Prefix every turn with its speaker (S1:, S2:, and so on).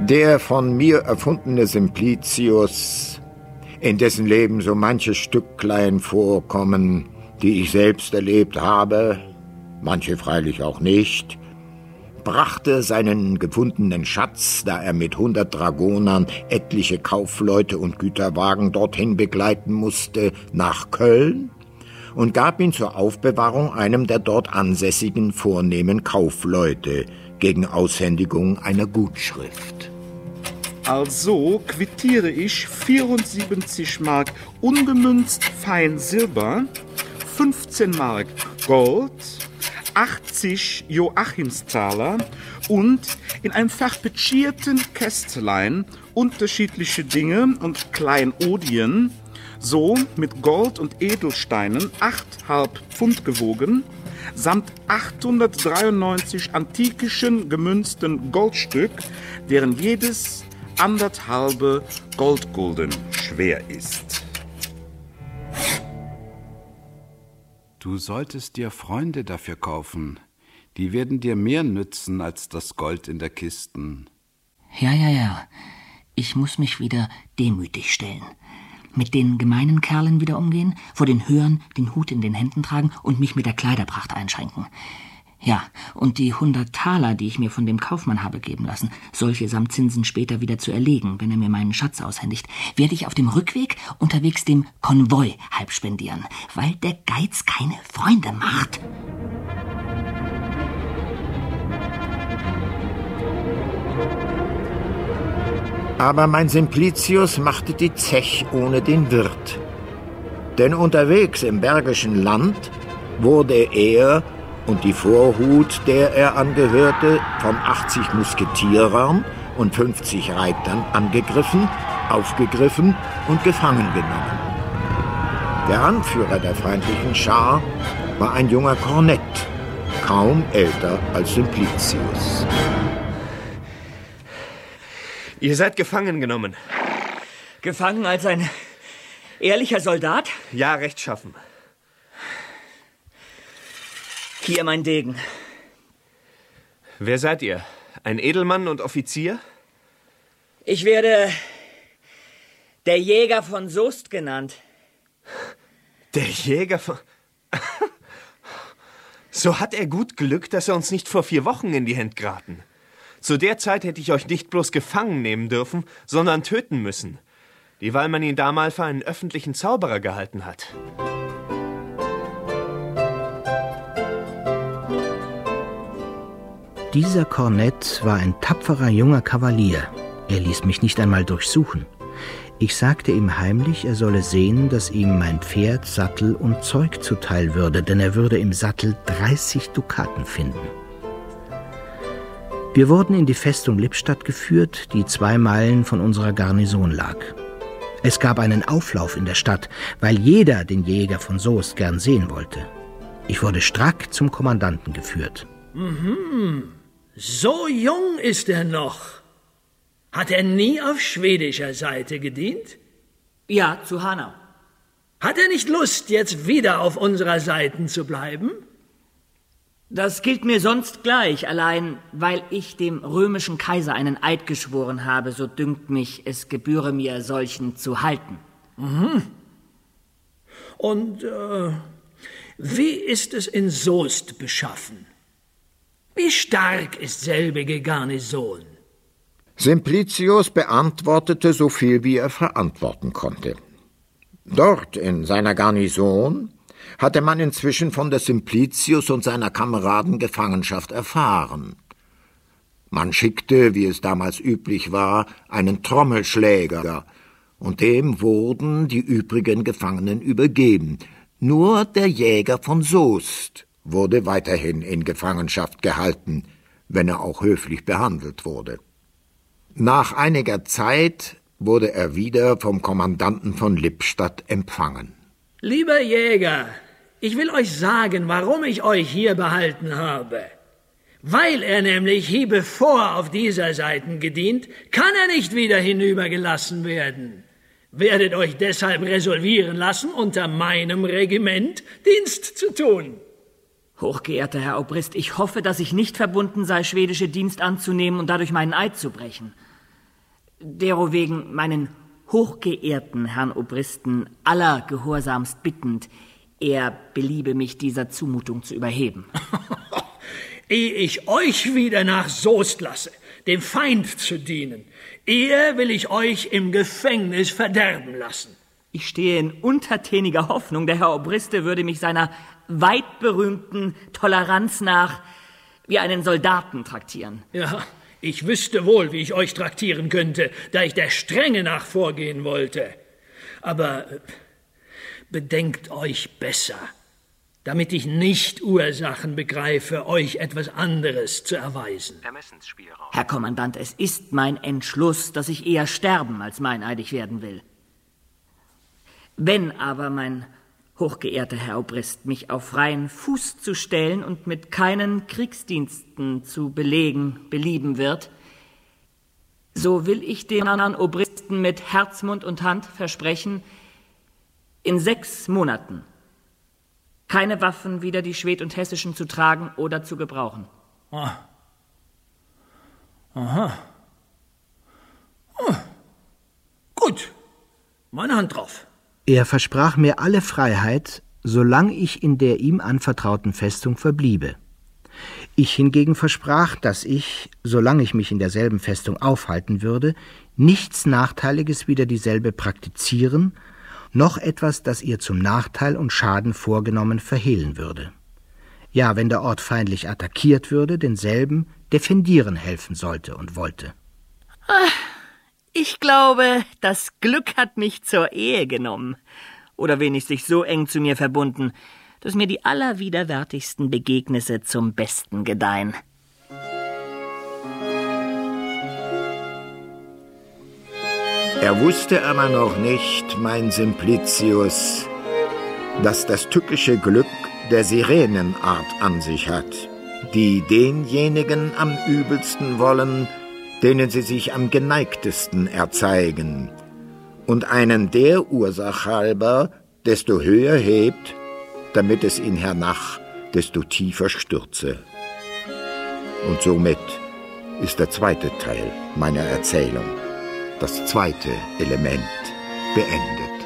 S1: Der von mir erfundene Simplicius, in dessen Leben so manche Stücklein vorkommen, die ich selbst erlebt habe, manche freilich auch nicht, brachte seinen gefundenen Schatz, da er mit 100 Dragonern etliche Kaufleute und Güterwagen dorthin begleiten musste, nach Köln und gab ihn zur Aufbewahrung einem der dort ansässigen vornehmen Kaufleute gegen Aushändigung einer Gutschrift.
S2: Also quittiere ich 74 Mark ungemünzt fein Silber, 15 Mark Gold, 80 Joachimsthaler und in einem verpetschierten Kästlein unterschiedliche Dinge und Kleinodien, so mit Gold und Edelsteinen 8,5 Pfund gewogen, samt 893 antikischen gemünzten Goldstück, deren jedes 1,5 Goldgulden schwer ist.
S3: Du solltest dir Freunde dafür kaufen. Die werden dir mehr nützen als das Gold in der Kisten.
S4: Ja. Ich muss mich wieder demütig stellen. Mit den gemeinen Kerlen wieder umgehen, vor den Höhern den Hut in den Händen tragen und mich mit der Kleiderpracht einschränken. Ja, und die 100 Taler, die ich mir von dem Kaufmann habe geben lassen, solche samt Zinsen später wieder zu erlegen, wenn er mir meinen Schatz aushändigt, werde ich auf dem Rückweg unterwegs dem Konvoi halb spendieren, weil der Geiz keine Freunde macht.
S1: Aber mein Simplicius machte die Zech ohne den Wirt. Denn unterwegs im Bergischen Land wurde er und die Vorhut, der er angehörte, von 80 Musketierern und 50 Reitern angegriffen, aufgegriffen und gefangen genommen. Der Anführer der feindlichen Schar war ein junger Kornett, kaum älter als Simplicius.
S5: Ihr seid gefangen genommen.
S4: Gefangen als ein ehrlicher Soldat?
S5: Ja, rechtschaffen.
S4: Hier mein Degen.
S5: Wer seid ihr? Ein Edelmann und Offizier?
S4: Ich werde der Jäger von Soest genannt.
S5: Der Jäger von... So hat er gut Glück, dass er uns nicht vor 4 Wochen in die Hände geraten. Zu der Zeit hätte ich euch nicht bloß gefangen nehmen dürfen, sondern töten müssen, dieweil man ihn damals für einen öffentlichen Zauberer gehalten hat.
S6: Dieser Kornett war ein tapferer junger Kavalier. Er ließ mich nicht einmal durchsuchen. Ich sagte ihm heimlich, er solle sehen, dass ihm mein Pferd, Sattel und Zeug zuteil würde, denn er würde im Sattel 30 Dukaten finden. Wir wurden in die Festung Lippstadt geführt, die 2 Meilen von unserer Garnison lag. Es gab einen Auflauf in der Stadt, weil jeder den Jäger von Soest gern sehen wollte. Ich wurde strack zum Kommandanten geführt.
S7: So jung ist er noch. Hat er nie auf schwedischer Seite gedient?
S4: Ja, zu Hanau.
S7: Hat er nicht Lust, jetzt wieder auf unserer Seite zu bleiben?
S4: Das gilt mir sonst gleich, allein weil ich dem römischen Kaiser einen Eid geschworen habe, so dünkt mich, es gebühre mir, solchen zu halten.
S7: Und wie ist es in Soest beschaffen? Wie stark ist selbige Garnison?
S1: Simplicius beantwortete so viel, wie er verantworten konnte. Dort in seiner Garnison hatte man inzwischen von der Simplicius und seiner Kameraden Gefangenschaft erfahren. Man schickte, wie es damals üblich war, einen Trommelschläger, und dem wurden die übrigen Gefangenen übergeben. Nur der Jäger von Soest wurde weiterhin in Gefangenschaft gehalten, wenn er auch höflich behandelt wurde. Nach einiger Zeit wurde er wieder vom Kommandanten von Lippstadt empfangen.
S7: Lieber Jäger, ich will euch sagen, warum ich euch hier behalten habe. Weil er nämlich hiebevor auf dieser Seite gedient, kann er nicht wieder hinübergelassen werden. Werdet euch deshalb resolvieren lassen, unter meinem Regiment Dienst zu tun.
S4: Hochgeehrter Herr Obrist, ich hoffe, dass ich nicht verbunden sei, schwedische Dienst anzunehmen und dadurch meinen Eid zu brechen. derowegen meinen hochgeehrten Herrn Obristen allergehorsamst bittend, er beliebe mich dieser Zumutung zu überheben.
S7: Ehe ich euch wieder nach Soest lasse, dem Feind zu dienen, ehe will ich euch im Gefängnis verderben lassen.
S4: Ich stehe in untertäniger Hoffnung, der Herr Obriste würde mich seiner weit berühmten Toleranz nach wie einen Soldaten traktieren.
S7: Ja, ich wüsste wohl, wie ich euch traktieren könnte, da ich der Strenge nach vorgehen wollte. Aber bedenkt euch besser, damit ich nicht Ursachen begreife, euch etwas anderes zu erweisen.
S5: Ermessensspielraum.
S4: Herr Kommandant, es ist mein Entschluss, dass ich eher sterben als meineidig werden will. Wenn aber mein hochgeehrter Herr Obrist mich auf freien Fuß zu stellen und mit keinen Kriegsdiensten zu belegen belieben wird, so will ich dem Herrn Obristen mit Herz, Mund und Hand versprechen, in 6 Monaten keine Waffen wider die Schwed- und Hessischen zu tragen oder zu gebrauchen.
S7: Ah. Aha. Oh. Gut, meine Hand drauf.
S6: Er versprach mir alle Freiheit, solange ich in der ihm anvertrauten Festung verbliebe. Ich hingegen versprach, dass ich, solange ich mich in derselben Festung aufhalten würde, nichts Nachteiliges wider dieselbe praktizieren, noch etwas, das ihr zum Nachteil und Schaden vorgenommen, verhehlen würde. Ja, wenn der Ort feindlich attackiert würde, denselben defendieren helfen sollte und wollte.
S4: Ich glaube, das Glück hat mich zur Ehe genommen, oder wenigstens so eng zu mir verbunden, dass mir die allerwiderwärtigsten Begegnisse zum Besten gedeihen.
S1: Er wusste aber noch nicht, mein Simplicius, dass das tückische Glück der Sirenenart an sich hat, die denjenigen am übelsten wollen, denen sie sich am geneigtesten erzeigen, und einen der Ursache halber desto höher hebt, damit es ihn hernach desto tiefer stürze. Und somit ist der zweite Teil meiner Erzählung, das zweite Element, beendet.